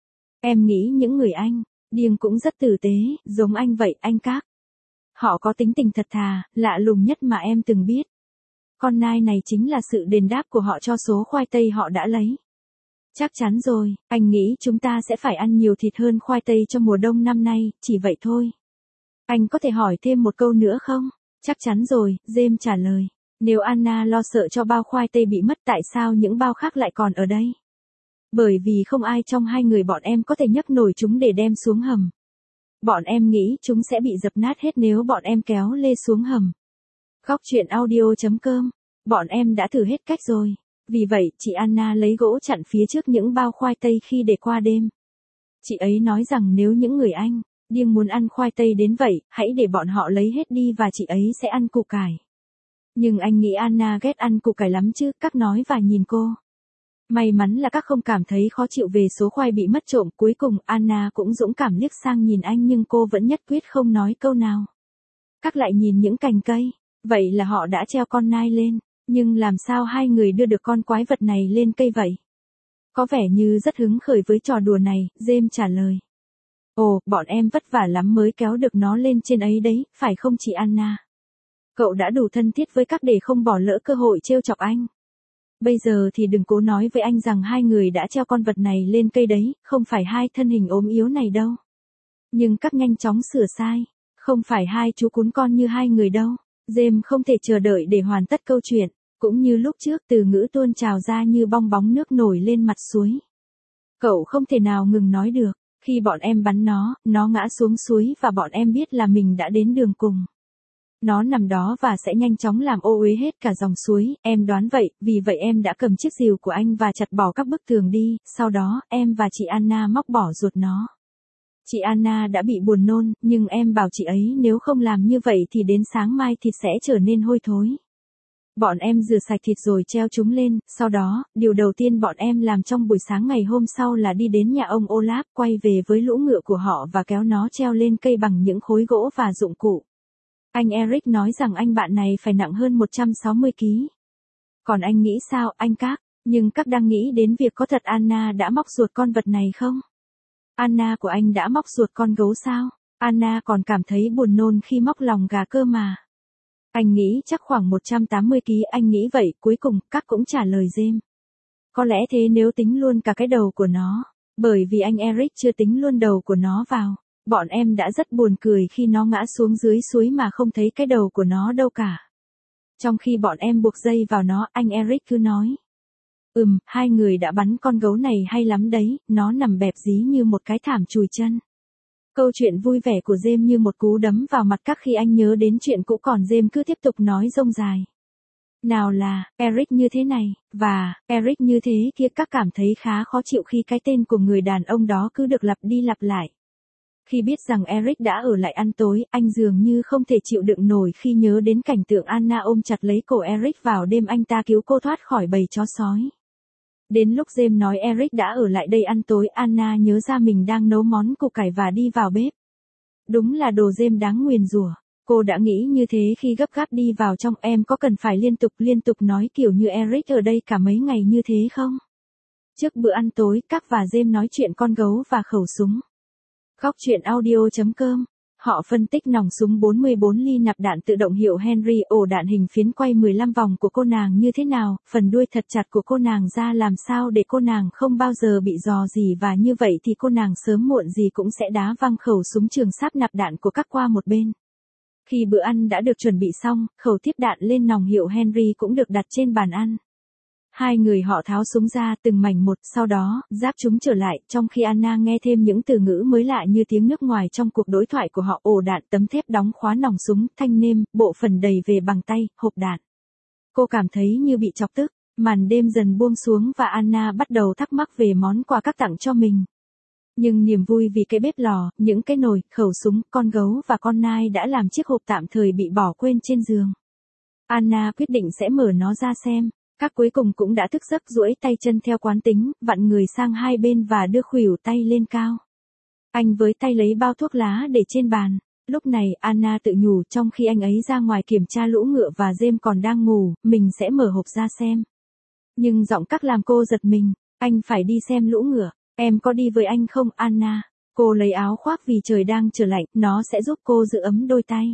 Em nghĩ những người anh điên cũng rất tử tế, giống anh vậy, anh Các. Họ có tính tình thật thà, lạ lùng nhất mà em từng biết. Con nai này chính là sự đền đáp của họ cho số khoai tây họ đã lấy. Chắc chắn rồi, anh nghĩ chúng ta sẽ phải ăn nhiều thịt hơn khoai tây cho mùa đông năm nay, chỉ vậy thôi. Anh có thể hỏi thêm một câu nữa không? Chắc chắn rồi, James trả lời. Nếu Anna lo sợ cho bao khoai tây bị mất tại sao những bao khác lại còn ở đây? Bởi vì không ai trong hai người bọn em có thể nhấc nổi chúng để đem xuống hầm. Bọn em nghĩ chúng sẽ bị dập nát hết nếu bọn em kéo lê xuống hầm. Góc truyện audio.com. Bọn em đã thử hết cách rồi. Vì vậy, chị Anna lấy gỗ chặn phía trước những bao khoai tây khi để qua đêm. Chị ấy nói rằng nếu những người anh điên muốn ăn khoai tây đến vậy, hãy để bọn họ lấy hết đi và chị ấy sẽ ăn củ cải. Nhưng anh nghĩ Anna ghét ăn củ cải lắm chứ, các nói và nhìn cô. May mắn là các không cảm thấy khó chịu về số khoai bị mất trộm. Cuối cùng Anna cũng dũng cảm liếc sang nhìn anh nhưng cô vẫn nhất quyết không nói câu nào. Các lại nhìn những cành cây. Vậy là họ đã treo con nai lên. Nhưng làm sao hai người đưa được con quái vật này lên cây vậy? Có vẻ như rất hứng khởi với trò đùa này, James trả lời. Ồ, bọn em vất vả lắm mới kéo được nó lên trên ấy đấy, phải không chị Anna? Cậu đã đủ thân thiết với các để không bỏ lỡ cơ hội trêu chọc anh. Bây giờ thì đừng cố nói với anh rằng hai người đã treo con vật này lên cây đấy, không phải hai thân hình ốm yếu này đâu. Nhưng các nhanh chóng sửa sai. Không phải hai chú cún con như hai người đâu. James không thể chờ đợi để hoàn tất câu chuyện. Cũng như lúc trước từ ngữ tuôn trào ra như bong bóng nước nổi lên mặt suối. Cậu không thể nào ngừng nói được. Khi bọn em bắn nó ngã xuống suối và bọn em biết là mình đã đến đường cùng. Nó nằm đó và sẽ nhanh chóng làm ô uế hết cả dòng suối, em đoán vậy, vì vậy em đã cầm chiếc rìu của anh và chặt bỏ các bức tường đi, sau đó, em và chị Anna móc bỏ ruột nó. Chị Anna đã bị buồn nôn, nhưng em bảo chị ấy nếu không làm như vậy thì đến sáng mai thịt sẽ trở nên hôi thối. Bọn em rửa sạch thịt rồi treo chúng lên, sau đó, điều đầu tiên bọn em làm trong buổi sáng ngày hôm sau là đi đến nhà ông Olaf, quay về với lũ ngựa của họ và kéo nó treo lên cây bằng những khối gỗ và dụng cụ. Anh Eric nói rằng anh bạn này phải nặng hơn 160 kg. Còn anh nghĩ sao, anh Các? Nhưng các đang nghĩ đến việc có thật Anna đã móc ruột con vật này không? Anna của anh đã móc ruột con gấu sao? Anna còn cảm thấy buồn nôn khi móc lòng gà cơ mà. Anh nghĩ chắc khoảng 180 kg, anh nghĩ vậy, cuối cùng, các cũng trả lời James. Có lẽ thế nếu tính luôn cả cái đầu của nó. Bởi vì anh Eric chưa tính luôn đầu của nó vào. Bọn em đã rất buồn cười khi nó ngã xuống dưới suối mà không thấy cái đầu của nó đâu cả. Trong khi bọn em buộc dây vào nó, anh Eric cứ nói. Hai người đã bắn con gấu này hay lắm đấy, nó nằm bẹp dí như một cái thảm chùi chân. Câu chuyện vui vẻ của James như một cú đấm vào mặt các khi anh nhớ đến chuyện cũ, còn James cứ tiếp tục nói rông dài. Nào là, Eric như thế này, và, Eric như thế kia, các cảm thấy khá khó chịu khi cái tên của người đàn ông đó cứ được lặp đi lặp lại. Khi biết rằng Eric đã ở lại ăn tối, anh dường như không thể chịu đựng nổi khi nhớ đến cảnh tượng Anna ôm chặt lấy cổ Eric vào đêm anh ta cứu cô thoát khỏi bầy chó sói. Đến lúc James nói Eric đã ở lại đây ăn tối, Anna nhớ ra mình đang nấu món củ cải và đi vào bếp. Đúng là đồ James đáng nguyền rủa. Cô đã nghĩ như thế khi gấp gáp đi vào trong. Em có cần phải liên tục nói kiểu như Eric ở đây cả mấy ngày như thế không? Trước bữa ăn tối, các và James nói chuyện con gấu và khẩu súng. Góc truyện audio.com. Họ phân tích nòng súng 44 ly nạp đạn tự động hiệu Henry, ổ đạn hình phiến quay 15 vòng của cô nàng như thế nào, phần đuôi thật chặt của cô nàng ra làm sao để cô nàng không bao giờ bị rò rỉ, và như vậy thì cô nàng sớm muộn gì cũng sẽ đá văng khẩu súng trường sáp nạp đạn của các qua một bên. Khi bữa ăn đã được chuẩn bị xong, khẩu tiếp đạn lên nòng hiệu Henry cũng được đặt trên bàn ăn. Hai người họ tháo súng ra từng mảnh một, sau đó, giáp chúng trở lại, trong khi Anna nghe thêm những từ ngữ mới lạ như tiếng nước ngoài trong cuộc đối thoại của họ: ổ đạn, tấm thép đóng khóa nòng súng, thanh nêm, bộ phận đầy về bằng tay, hộp đạn. Cô cảm thấy như bị chọc tức. Màn đêm dần buông xuống và Anna bắt đầu thắc mắc về món quà các tặng cho mình. Nhưng niềm vui vì cái bếp lò, những cái nồi, khẩu súng, con gấu và con nai đã làm chiếc hộp tạm thời bị bỏ quên trên giường. Anna quyết định sẽ mở nó ra xem. Các cuối cùng cũng đã thức giấc, duỗi tay chân theo quán tính, vặn người sang hai bên và đưa khuỷu tay lên cao. Anh với tay lấy bao thuốc lá để trên bàn. Lúc này Anna tự nhủ, trong khi anh ấy ra ngoài kiểm tra lũ ngựa và James còn đang ngủ, mình sẽ mở hộp ra xem. Nhưng giọng các làm cô giật mình. Anh phải đi xem lũ ngựa. Em có đi với anh không, Anna? Cô lấy áo khoác vì trời đang trở lạnh, nó sẽ giúp cô giữ ấm đôi tay.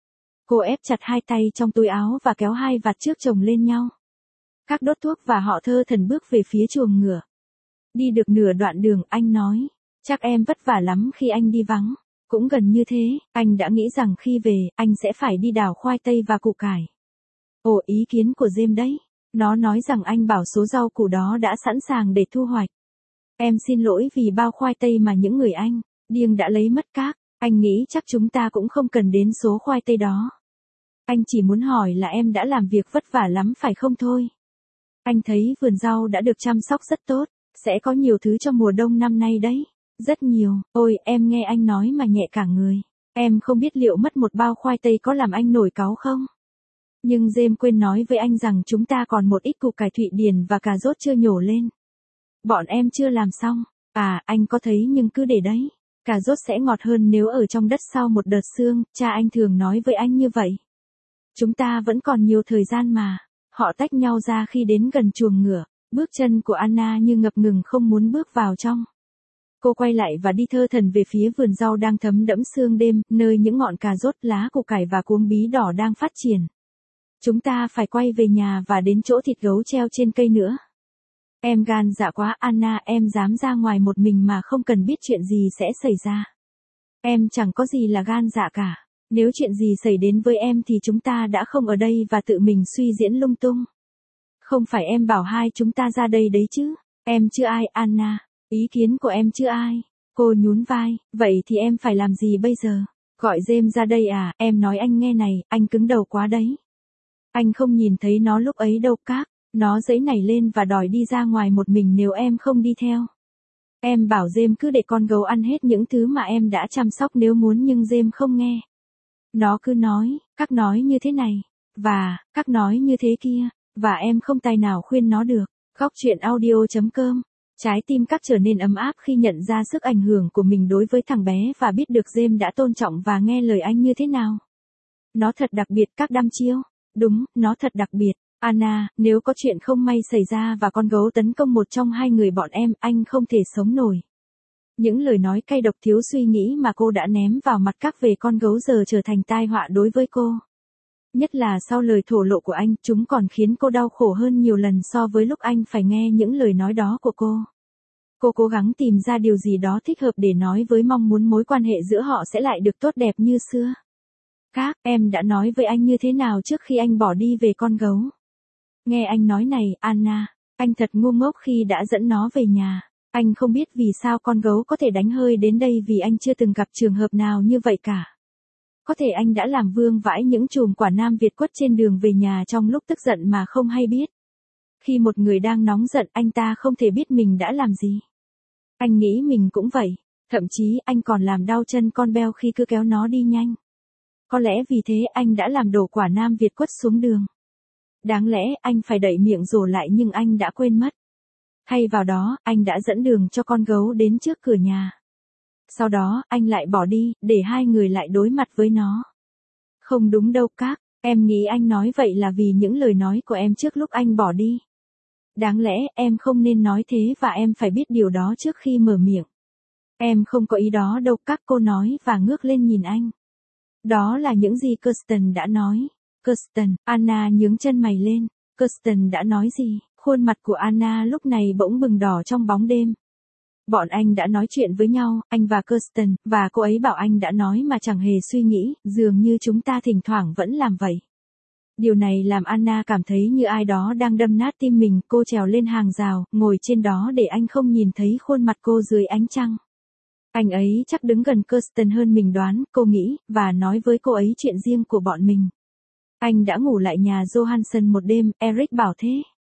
Cô ép chặt hai tay trong túi áo và kéo hai vạt trước chồng lên nhau. Các đốt thuốc và họ thơ thẩn bước về phía chuồng ngựa. Đi được nửa đoạn đường, anh nói, chắc em vất vả lắm khi anh đi vắng. Cũng gần như thế, anh đã nghĩ rằng khi về, anh sẽ phải đi đào khoai tây và củ cải. Ồ, ý kiến của James đấy. Nó nói rằng anh bảo số rau củ đó đã sẵn sàng để thu hoạch. Em xin lỗi vì bao khoai tây mà những người anh điên đã lấy mất các. Anh nghĩ chắc chúng ta cũng không cần đến số khoai tây đó. Anh chỉ muốn hỏi là em đã làm việc vất vả lắm phải không thôi. Anh thấy vườn rau đã được chăm sóc rất tốt, sẽ có nhiều thứ cho mùa đông năm nay đấy. Rất nhiều. Ôi, em nghe anh nói mà nhẹ cả người. Em không biết liệu mất một bao khoai tây có làm anh nổi cáu không? Nhưng James quên nói với anh rằng chúng ta còn một ít củ cải Thụy Điển và cà rốt chưa nhổ lên. Bọn em chưa làm xong. À, anh có thấy, nhưng cứ để đấy. Cà rốt sẽ ngọt hơn nếu ở trong đất sau một đợt sương, cha anh thường nói với anh như vậy. Chúng ta vẫn còn nhiều thời gian mà. Họ tách nhau ra khi đến gần chuồng ngựa. Bước chân của Anna như ngập ngừng không muốn bước vào trong. Cô quay lại và đi thơ thẩn về phía vườn rau đang thấm đẫm sương đêm, nơi những ngọn cà rốt, lá củ cải và cuống bí đỏ đang phát triển. Chúng ta phải quay về nhà và đến chỗ thịt gấu treo trên cây nữa. Em gan dạ quá, Anna, em dám ra ngoài một mình mà không cần biết chuyện gì sẽ xảy ra. Em chẳng có gì là gan dạ cả. Nếu chuyện gì xảy đến với em thì chúng ta đã không ở đây và tự mình suy diễn lung tung. Không phải em bảo hai chúng ta ra đây đấy chứ. Em chưa ai, Anna. Ý kiến của em chưa ai. Cô nhún vai, vậy thì em phải làm gì bây giờ? Gọi James ra đây à? Em nói anh nghe này, anh cứng đầu quá đấy. Anh không nhìn thấy nó lúc ấy đâu các. Nó giãy nảy lên và đòi đi ra ngoài một mình nếu em không đi theo. Em bảo James cứ để con gấu ăn hết những thứ mà em đã chăm sóc nếu muốn, nhưng James không nghe. Nó cứ nói, các nói như thế này, và, các nói như thế kia, và em không tài nào khuyên nó được. Góc truyện audio.com. Trái tim các trở nên ấm áp khi nhận ra sức ảnh hưởng của mình đối với thằng bé và biết được James đã tôn trọng và nghe lời anh như thế nào. Nó thật đặc biệt, các đăm chiêu. Đúng, nó thật đặc biệt. Anna, nếu có chuyện không may xảy ra và con gấu tấn công một trong hai người bọn em, anh không thể sống nổi. Những lời nói cay độc thiếu suy nghĩ mà cô đã ném vào mặt các về con gấu giờ trở thành tai họa đối với cô. Nhất là sau lời thổ lộ của anh, chúng còn khiến cô đau khổ hơn nhiều lần so với lúc anh phải nghe những lời nói đó của cô. Cô cố gắng tìm ra điều gì đó thích hợp để nói với mong muốn mối quan hệ giữa họ sẽ lại được tốt đẹp như xưa. Các, em đã nói với anh như thế nào trước khi anh bỏ đi về con gấu? Nghe anh nói này, Anna, anh thật ngu ngốc khi đã dẫn nó về nhà. Anh không biết vì sao con gấu có thể đánh hơi đến đây vì anh chưa từng gặp trường hợp nào như vậy cả. Có thể anh đã làm vương vãi những chùm quả nam Việt quất trên đường về nhà trong lúc tức giận mà không hay biết. Khi một người đang nóng giận anh ta không thể biết mình đã làm gì. Anh nghĩ mình cũng vậy. Thậm chí anh còn làm đau chân con beo khi cứ kéo nó đi nhanh. Có lẽ vì thế anh đã làm đổ quả nam Việt quất xuống đường. Đáng lẽ anh phải đậy miệng rồ lại nhưng anh đã quên mất. Thay vào đó, anh đã dẫn đường cho con gấu đến trước cửa nhà. Sau đó, anh lại bỏ đi, để hai người lại đối mặt với nó. Không đúng đâu các, em nghĩ anh nói vậy là vì những lời nói của em trước lúc anh bỏ đi. Đáng lẽ em không nên nói thế và em phải biết điều đó trước khi mở miệng. Em không có ý đó đâu, các cô nói và ngước lên nhìn anh. Đó là những gì Kirsten đã nói. Kirsten, Anna nhướng chân mày lên. Kirsten đã nói gì? Khuôn mặt của Anna lúc này bỗng bừng đỏ trong bóng đêm. Bọn anh đã nói chuyện với nhau, anh và Kirsten, và cô ấy bảo anh đã nói mà chẳng hề suy nghĩ, dường như chúng ta thỉnh thoảng vẫn làm vậy. Điều này làm Anna cảm thấy như ai đó đang đâm nát tim mình, cô trèo lên hàng rào, ngồi trên đó để anh không nhìn thấy khuôn mặt cô dưới ánh trăng. Anh ấy chắc đứng gần Kirsten hơn mình đoán, cô nghĩ, và nói với cô ấy chuyện riêng của bọn mình. Anh đã ngủ lại nhà Johansson một đêm, Eric bảo thế.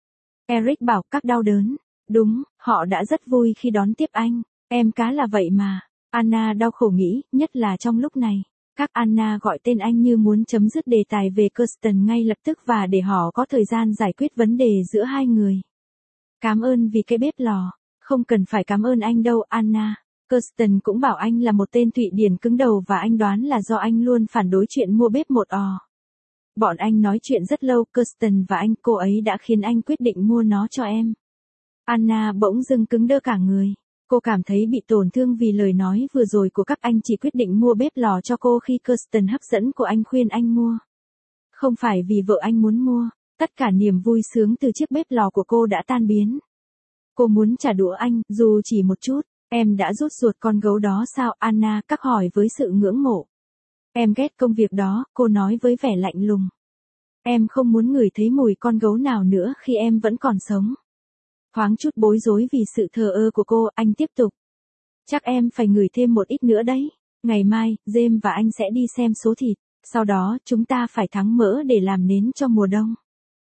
Eric bảo các đau đớn. Đúng, họ đã rất vui khi đón tiếp anh. Em cá là vậy mà. Anna đau khổ nghĩ, nhất là trong lúc này. Các Anna gọi tên anh như muốn chấm dứt đề tài về Kirsten ngay lập tức và để họ có thời gian giải quyết vấn đề giữa hai người. Cảm ơn vì cái bếp lò. Không cần phải cảm ơn anh đâu, Anna. Kirsten cũng bảo anh là một tên Thụy Điển cứng đầu và anh đoán là do anh luôn phản đối chuyện mua bếp một ò. Bọn anh nói chuyện rất lâu, Kirsten và anh, cô ấy đã khiến anh quyết định mua nó cho em. Anna bỗng dưng cứng đơ cả người. Cô cảm thấy bị tổn thương vì lời nói vừa rồi của các anh chỉ quyết định mua bếp lò cho cô khi Kirsten hấp dẫn của anh khuyên anh mua. Không phải vì vợ anh muốn mua, tất cả niềm vui sướng từ chiếc bếp lò của cô đã tan biến. Cô muốn trả đũa anh, dù chỉ một chút. Em đã rút ruột con gấu đó sao? Anna các hỏi với sự ngưỡng mộ. Em ghét công việc đó, cô nói với vẻ lạnh lùng. Em không muốn ngửi thấy mùi con gấu nào nữa khi em vẫn còn sống. Thoáng chút bối rối vì sự thờ ơ của cô, anh tiếp tục. Chắc em phải ngửi thêm một ít nữa đấy. Ngày mai, James và anh sẽ đi xem số thịt. Sau đó, chúng ta phải thắng mỡ để làm nến cho mùa đông.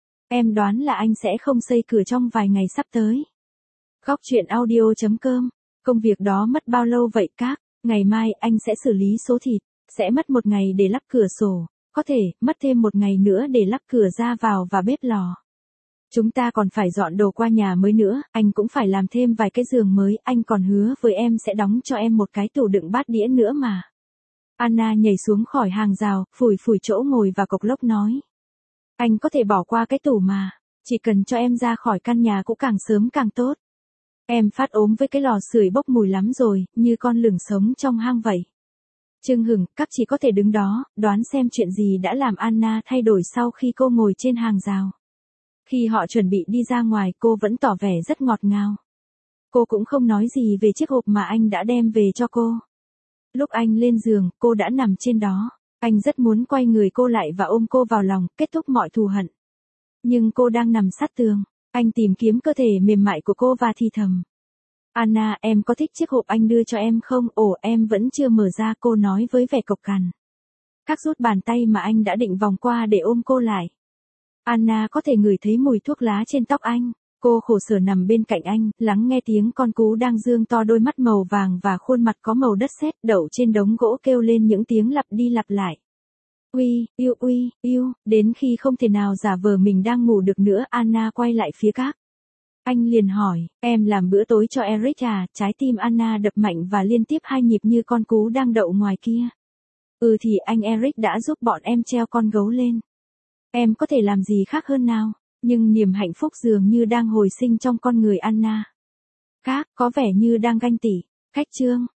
Em đoán là anh sẽ không xây cửa trong vài ngày sắp tới. Góc truyện audio.com. Công việc đó mất bao lâu vậy các? Ngày mai anh sẽ xử lý số thịt. Sẽ mất một ngày để lắp cửa sổ. Có thể, mất thêm một ngày nữa để lắp cửa ra vào và bếp lò. Chúng ta còn phải dọn đồ qua nhà mới nữa, anh cũng phải làm thêm vài cái giường mới, anh còn hứa với em sẽ đóng cho em một cái tủ đựng bát đĩa nữa mà. Anna nhảy xuống khỏi hàng rào, phủi phủi chỗ ngồi và cộc lốc nói. Anh có thể bỏ qua cái tủ mà, chỉ cần cho em ra khỏi căn nhà cũ càng sớm càng tốt. Em phát ốm với cái lò sưởi bốc mùi lắm rồi, như con lửng sống trong hang vậy. Trưng hửng, các chỉ có thể đứng đó, đoán xem chuyện gì đã làm Anna thay đổi sau khi cô ngồi trên hàng rào. Khi họ chuẩn bị đi ra ngoài, cô vẫn tỏ vẻ rất ngọt ngào. Cô cũng không nói gì về chiếc hộp mà anh đã đem về cho cô. Lúc anh lên giường, cô đã nằm trên đó. Anh rất muốn quay người cô lại và ôm cô vào lòng, kết thúc mọi thù hận. Nhưng cô đang nằm sát tường. Anh tìm kiếm cơ thể mềm mại của cô và thì thầm. Anna, em có thích chiếc hộp anh đưa cho em không? Ồ, em vẫn chưa mở ra, cô nói với vẻ cộc cằn. Các rút bàn tay mà anh đã định vòng qua để ôm cô lại. Anna có thể ngửi thấy mùi thuốc lá trên tóc anh. Cô khổ sở nằm bên cạnh anh, lắng nghe tiếng con cú đang dương to đôi mắt màu vàng và khuôn mặt có màu đất sét đậu trên đống gỗ kêu lên những tiếng lặp đi lặp lại. Uy, yêu, đến khi không thể nào giả vờ mình đang ngủ được nữa, Anna quay lại phía các. Anh liền hỏi, em làm bữa tối cho Eric à? Trái tim Anna đập mạnh và liên tiếp hai nhịp như con cú đang đậu ngoài kia. Thì anh Eric đã giúp bọn em treo con gấu lên. Em có thể làm gì khác hơn nào? Nhưng niềm hạnh phúc dường như đang hồi sinh trong con người Anna. Các, có vẻ như đang ganh tị. Khách trương,